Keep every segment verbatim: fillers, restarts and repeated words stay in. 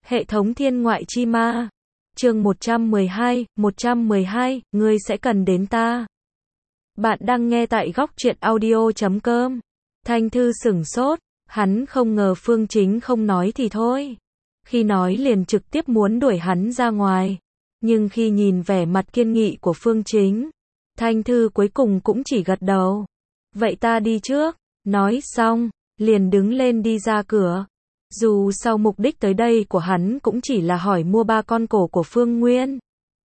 Hệ thống thiên ngoại chi ma. Chương một trăm mười hai, một trăm mười hai, ngươi sẽ cần đến ta. Bạn đang nghe tại góc truyện audio chấm com. Thanh Thư sửng sốt, hắn không ngờ Phương Chính không nói thì thôi. Khi nói liền trực tiếp muốn đuổi hắn ra ngoài. Nhưng khi nhìn vẻ mặt kiên nghị của Phương Chính, Thanh Thư cuối cùng cũng chỉ gật đầu. Vậy ta đi trước, nói xong, liền đứng lên đi ra cửa. Dù sau mục đích tới đây của hắn cũng chỉ là hỏi mua ba con cổ của Phương Nguyên.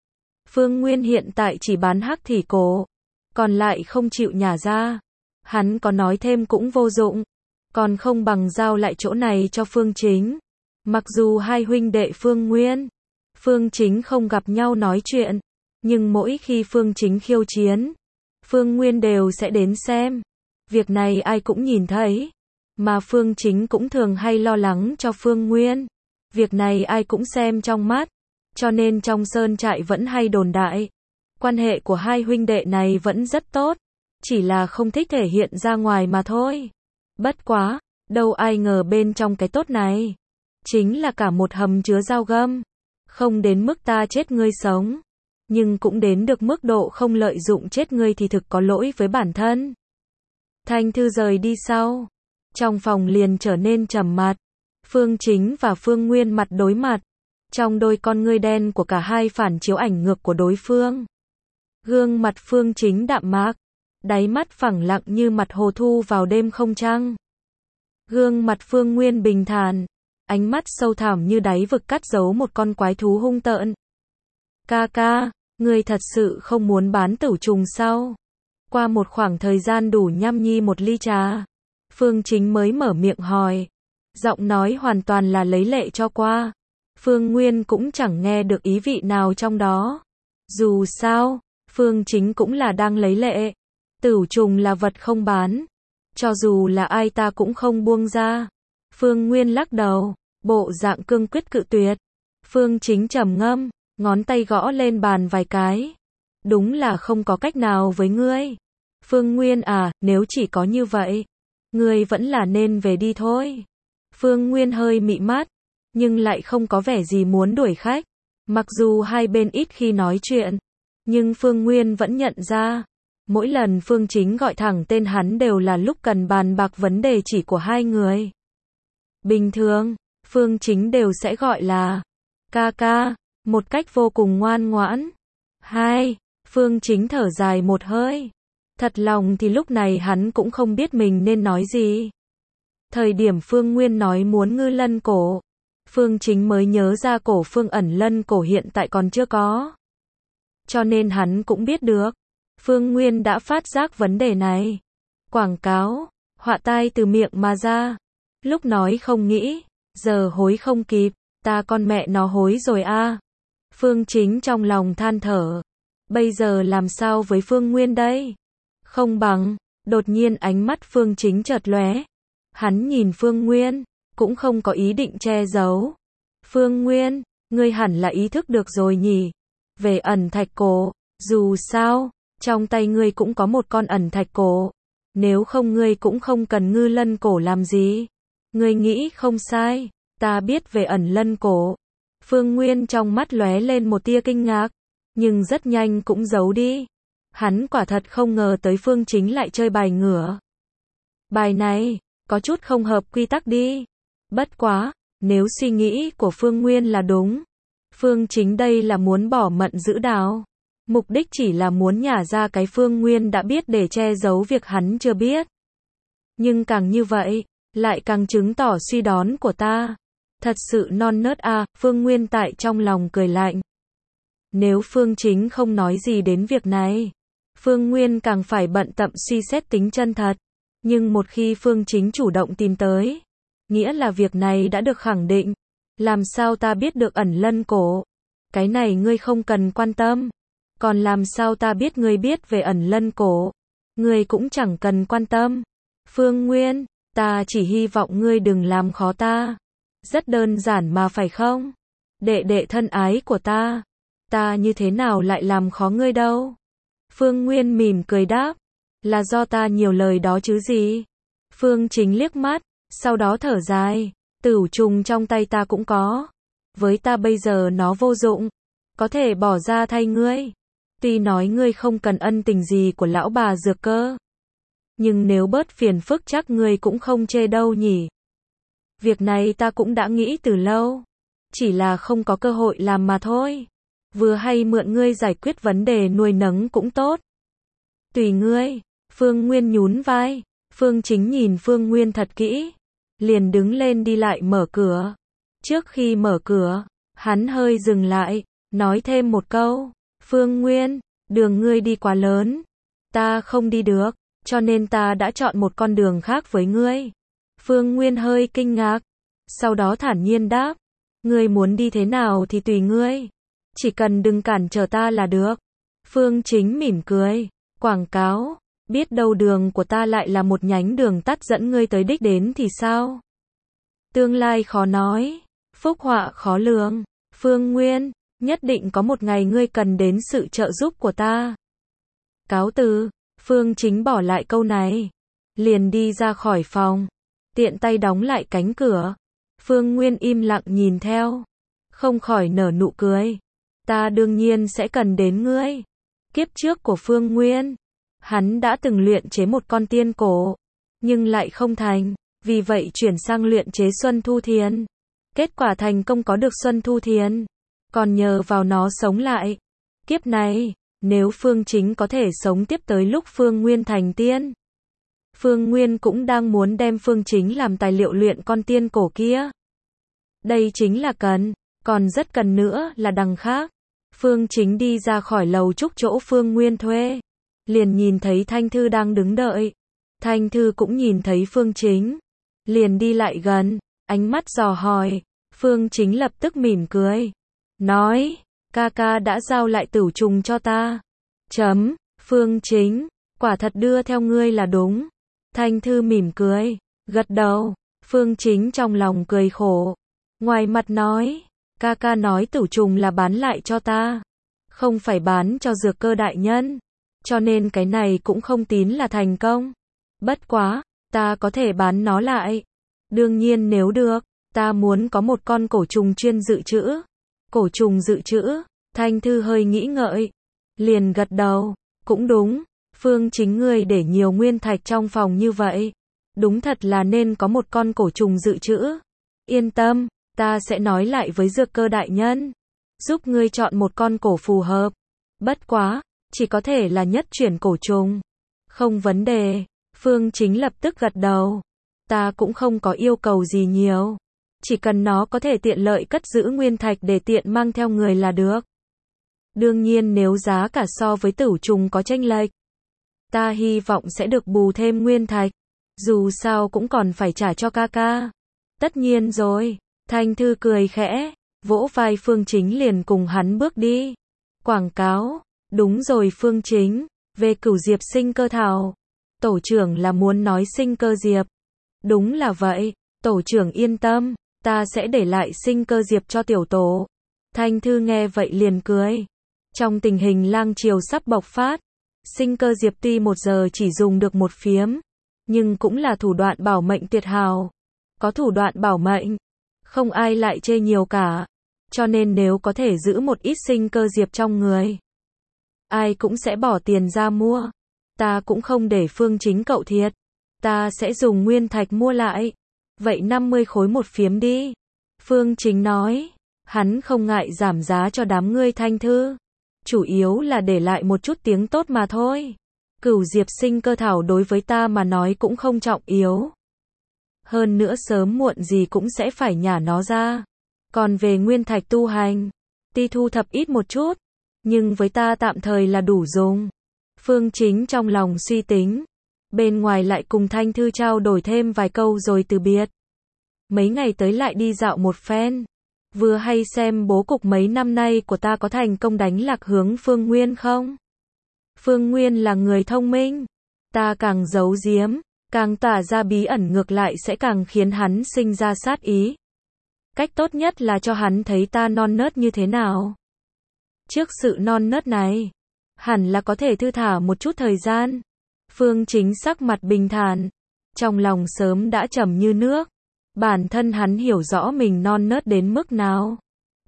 Phương Nguyên hiện tại chỉ bán hắc thỉ cổ, còn lại không chịu nhả ra. Hắn có nói thêm cũng vô dụng, còn không bằng giao lại chỗ này cho Phương Chính. Mặc dù hai huynh đệ Phương Nguyên, Phương Chính không gặp nhau nói chuyện, nhưng mỗi khi Phương Chính khiêu chiến, Phương Nguyên đều sẽ đến xem. Việc này ai cũng nhìn thấy. Mà Phương Chính cũng thường hay lo lắng cho Phương Nguyên. Việc này ai cũng xem trong mắt. Cho nên trong sơn trại vẫn hay đồn đại. Quan hệ của hai huynh đệ này vẫn rất tốt. Chỉ là không thích thể hiện ra ngoài mà thôi. Bất quá, đâu ai ngờ bên trong cái tốt này chính là cả một hầm chứa dao găm. Không đến mức ta chết ngươi sống, nhưng cũng đến được mức độ không lợi dụng chết ngươi thì thực có lỗi với bản thân. Thanh Thư rời đi sau, trong phòng liền trở nên trầm mặc. Phương Chính và Phương Nguyên mặt đối mặt, trong đôi con ngươi đen của cả hai phản chiếu ảnh ngược của đối phương. Gương mặt Phương Chính đạm mạc, đáy mắt phẳng lặng như mặt hồ thu vào đêm không trăng. Gương mặt Phương Nguyên bình thản, ánh mắt sâu thẳm như đáy vực cắt giấu một con quái thú hung tợn. Ca ca, ngươi thật sự không muốn bán tửu trùng sao? Qua một khoảng thời gian đủ nhâm nhi một ly trà, Phương Chính mới mở miệng hỏi. Giọng nói hoàn toàn là lấy lệ cho qua. Phương Nguyên cũng chẳng nghe được ý vị nào trong đó. Dù sao, Phương Chính cũng là đang lấy lệ. Tửu trùng là vật không bán. Cho dù là ai ta cũng không buông ra. Phương Nguyên lắc đầu, bộ dạng cương quyết cự tuyệt. Phương Chính trầm ngâm, ngón tay gõ lên bàn vài cái. Đúng là không có cách nào với ngươi. Phương Nguyên à, nếu chỉ có như vậy, ngươi vẫn là nên về đi thôi. Phương Nguyên hơi mị mắt, nhưng lại không có vẻ gì muốn đuổi khách. Mặc dù hai bên ít khi nói chuyện, nhưng Phương Nguyên vẫn nhận ra. Mỗi lần Phương Chính gọi thẳng tên hắn đều là lúc cần bàn bạc vấn đề chỉ của hai người. Bình thường, Phương Chính đều sẽ gọi là ca ca, một cách vô cùng ngoan ngoãn. Hai, Phương Chính thở dài một hơi. Thật lòng thì lúc này hắn cũng không biết mình nên nói gì. Thời điểm Phương Nguyên nói muốn ngư lân cổ, Phương Chính mới nhớ ra cổ Phương ẩn lân cổ hiện tại còn chưa có. Cho nên hắn cũng biết được, Phương Nguyên đã phát giác vấn đề này. Quảng cáo, họa tai từ miệng mà ra. Lúc nói không nghĩ, giờ hối không kịp, ta con mẹ nó hối rồi a. Phương Chính trong lòng than thở. Bây giờ làm sao với Phương Nguyên đây? Không bằng, đột nhiên ánh mắt Phương Chính chợt lóe. Hắn nhìn Phương Nguyên, cũng không có ý định che giấu. Phương Nguyên, ngươi hẳn là ý thức được rồi nhỉ? Về ẩn thạch cổ, dù sao, trong tay ngươi cũng có một con ẩn thạch cổ. Nếu không ngươi cũng không cần ngư lân cổ làm gì. Ngươi nghĩ không sai, ta biết về ẩn lân cổ. Phương Nguyên trong mắt lóe lên một tia kinh ngạc, nhưng rất nhanh cũng giấu đi. Hắn quả thật không ngờ tới Phương Chính lại chơi bài ngửa. Bài này, có chút không hợp quy tắc đi. Bất quá, nếu suy nghĩ của Phương Nguyên là đúng, Phương Chính đây là muốn bỏ mận giữ đào. Mục đích chỉ là muốn nhả ra cái Phương Nguyên đã biết để che giấu việc hắn chưa biết. Nhưng càng như vậy, lại càng chứng tỏ suy đoán của ta. Thật sự non nớt a. Phương Nguyên tại trong lòng cười lạnh. Nếu Phương Chính không nói gì đến việc này, Phương Nguyên càng phải bận tâm suy xét tính chân thật. Nhưng một khi Phương Chính chủ động tìm tới, nghĩa là việc này đã được khẳng định. Làm sao ta biết được ẩn lân cổ? Cái này ngươi không cần quan tâm. Còn làm sao ta biết ngươi biết về ẩn lân cổ? Ngươi cũng chẳng cần quan tâm. Phương Nguyên, ta chỉ hy vọng ngươi đừng làm khó ta. Rất đơn giản mà phải không? Đệ đệ thân ái của ta, ta như thế nào lại làm khó ngươi đâu? Phương Nguyên mỉm cười đáp, là do ta nhiều lời đó chứ gì? Phương Chính liếc mắt, sau đó thở dài, tửu trùng trong tay ta cũng có. với ta bây giờ nó vô dụng, có thể bỏ ra thay ngươi. Tuy nói ngươi không cần ân tình gì của lão bà Dược Cơ, nhưng nếu bớt phiền phức chắc ngươi cũng không chê đâu nhỉ. Việc này ta cũng đã nghĩ từ lâu, chỉ là không có cơ hội làm mà thôi. Vừa hay mượn ngươi giải quyết vấn đề nuôi nấng cũng tốt. Tùy ngươi. Phương Nguyên nhún vai. Phương Chính nhìn Phương Nguyên thật kỹ, liền đứng lên đi lại mở cửa. Trước khi mở cửa, hắn hơi dừng lại, nói thêm một câu. Phương Nguyên, đường ngươi đi quá lớn, ta không đi được, cho nên ta đã chọn một con đường khác với ngươi. Phương Nguyên hơi kinh ngạc, sau đó thản nhiên đáp. Ngươi muốn đi thế nào thì tùy ngươi, chỉ cần đừng cản trở ta là được. Phương Chính mỉm cười. Quảng cáo, biết đâu đường của ta lại là một nhánh đường tắt dẫn ngươi tới đích đến thì sao? Tương lai khó nói, phúc họa khó lường. Phương Nguyên, nhất định có một ngày ngươi cần đến sự trợ giúp của ta. Cáo từ. Phương Chính bỏ lại câu này, liền đi ra khỏi phòng, tiện tay đóng lại cánh cửa. Phương Nguyên im lặng nhìn theo, không khỏi nở nụ cười. Ta đương nhiên sẽ cần đến ngươi. Kiếp trước của Phương Nguyên, hắn đã từng luyện chế một con tiên cổ, nhưng lại không thành, vì vậy chuyển sang luyện chế Xuân Thu Thiền. Kết quả thành công có được Xuân Thu Thiền, còn nhờ vào nó sống lại. Kiếp này, nếu Phương Chính có thể sống tiếp tới lúc Phương Nguyên thành tiên, Phương Nguyên cũng đang muốn đem Phương Chính làm tài liệu luyện con tiên cổ kia. Đây chính là cần, còn rất cần nữa là đằng khác. Phương Chính đi ra khỏi lầu trúc chỗ Phương Nguyên thuê, liền nhìn thấy Thanh Thư đang đứng đợi. Thanh Thư cũng nhìn thấy Phương Chính, liền đi lại gần, ánh mắt dò hỏi. Phương Chính lập tức mỉm cười, nói, ca ca đã giao lại Tửu Trùng cho ta. Chấm. Phương Chính, quả thật đưa theo ngươi là đúng. Thanh Thư mỉm cười, gật đầu. Phương Chính trong lòng cười khổ, ngoài mặt nói, ca ca nói Tửu Trùng là bán lại cho ta, không phải bán cho Dược Cơ đại nhân, cho nên cái này cũng không tín là thành công. Bất quá, ta có thể bán nó lại. Đương nhiên nếu được, ta muốn có một con cổ trùng chuyên dự trữ. Cổ trùng dự trữ. Thanh Thư hơi nghĩ ngợi, liền gật đầu, cũng đúng. Phương Chính ngươi để nhiều nguyên thạch trong phòng như vậy, đúng thật là nên có một con cổ trùng dự trữ. Yên tâm, ta sẽ nói lại với Dược Cơ đại nhân, giúp ngươi chọn một con cổ phù hợp. Bất quá, chỉ có thể là nhất chuyển cổ trùng. Không vấn đề. Phương Chính lập tức gật đầu. Ta cũng không có yêu cầu gì nhiều, chỉ cần nó có thể tiện lợi cất giữ nguyên thạch để tiện mang theo người là được. Đương nhiên nếu giá cả so với Tửu Trùng có chênh lệch, ta hy vọng sẽ được bù thêm nguyên thạch, dù sao cũng còn phải trả cho ca ca. Tất nhiên rồi. Thanh Thư cười khẽ, vỗ vai Phương Chính liền cùng hắn bước đi. Quảng cáo. Đúng rồi Phương Chính, về Cửu Diệp sinh cơ thảo, tổ trưởng là muốn nói sinh cơ diệp. Đúng là vậy, tổ trưởng yên tâm, ta sẽ để lại sinh cơ diệp cho tiểu tổ. Thanh Thư nghe vậy liền cười. Trong tình hình lang triều sắp bộc phát, sinh cơ diệp tuy một giờ chỉ dùng được một phiếm, nhưng cũng là thủ đoạn bảo mệnh tuyệt hảo. Có thủ đoạn bảo mệnh, không ai lại chê nhiều cả. Cho nên nếu có thể giữ một ít sinh cơ diệp trong người, ai cũng sẽ bỏ tiền ra mua. Ta cũng không để Phương Chính cậu thiệt, ta sẽ dùng nguyên thạch mua lại. Vậy năm mươi khối một phiếm đi. Phương Chính nói, hắn không ngại giảm giá cho đám ngươi Thanh Thư, chủ yếu là để lại một chút tiếng tốt mà thôi. Cửu Diệp sinh cơ thảo đối với ta mà nói cũng không trọng yếu. Hơn nữa sớm muộn gì cũng sẽ phải nhả nó ra. Còn về nguyên thạch tu hành, tuy thu thập ít một chút, nhưng với ta tạm thời là đủ dùng. Phương Chính trong lòng suy tính, bên ngoài lại cùng Thanh Thư trao đổi thêm vài câu rồi từ biệt. Mấy ngày tới lại đi dạo một phen, vừa hay xem bố cục mấy năm nay của ta có thành công đánh lạc hướng Phương Nguyên không. Phương Nguyên là người thông minh, ta càng giấu giếm, càng tỏa ra bí ẩn ngược lại sẽ càng khiến hắn sinh ra sát ý. Cách tốt nhất là cho hắn thấy ta non nớt như thế nào. Trước sự non nớt này, hẳn là có thể thư thả một chút thời gian. Phương Chính sắc mặt bình thản, trong lòng sớm đã trầm như nước. Bản thân hắn hiểu rõ mình non nớt đến mức nào.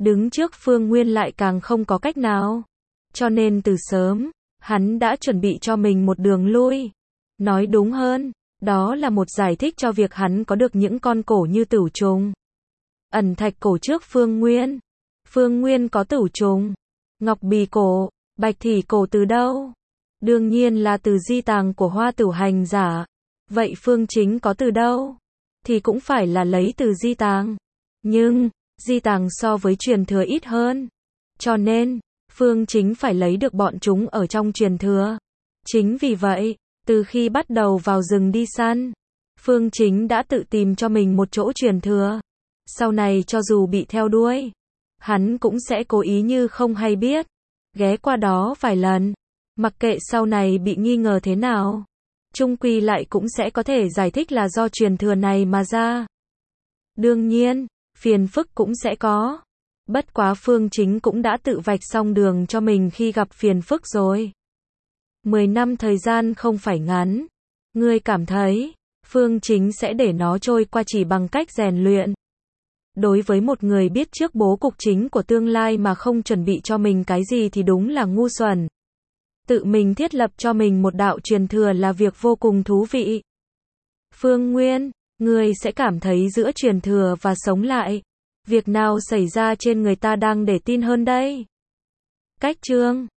đứng trước Phương Nguyên lại càng không có cách nào. Cho nên từ sớm, hắn đã chuẩn bị cho mình một đường lui. Nói đúng hơn, đó là một giải thích cho việc hắn có được những con cổ như tửu trùng. Ẩn thạch cổ trước Phương Nguyên. Phương Nguyên có tửu trùng. Ngọc bì cổ, bạch thỉ cổ từ đâu? Đương nhiên là từ di tàng của Hoa Tửu hành giả. Vậy Phương Chính có từ đâu? Thì cũng phải là lấy từ di tàng. Nhưng, di tàng so với truyền thừa ít hơn. Cho nên, Phương Chính phải lấy được bọn chúng ở trong truyền thừa. Chính vì vậy, từ khi bắt đầu vào rừng đi săn, Phương Chính đã tự tìm cho mình một chỗ truyền thừa. Sau này cho dù bị theo đuôi, hắn cũng sẽ cố ý như không hay biết, ghé qua đó vài lần. Mặc kệ sau này bị nghi ngờ thế nào, chung quy lại cũng sẽ có thể giải thích là do truyền thừa này mà ra. Đương nhiên, phiền phức cũng sẽ có. Bất quá Phương Chính cũng đã tự vạch xong đường cho mình khi gặp phiền phức rồi. Mười năm thời gian không phải ngắn. Ngươi cảm thấy, Phương Chính sẽ để nó trôi qua chỉ bằng cách rèn luyện. Đối với một người biết trước bố cục chính của tương lai mà không chuẩn bị cho mình cái gì thì đúng là ngu xuẩn. Tự mình thiết lập cho mình một đạo truyền thừa là việc vô cùng thú vị. Phương Nguyên, ngươi sẽ cảm thấy giữa truyền thừa và sống lại, việc nào xảy ra trên người ta đang để tin hơn đây? Cách chương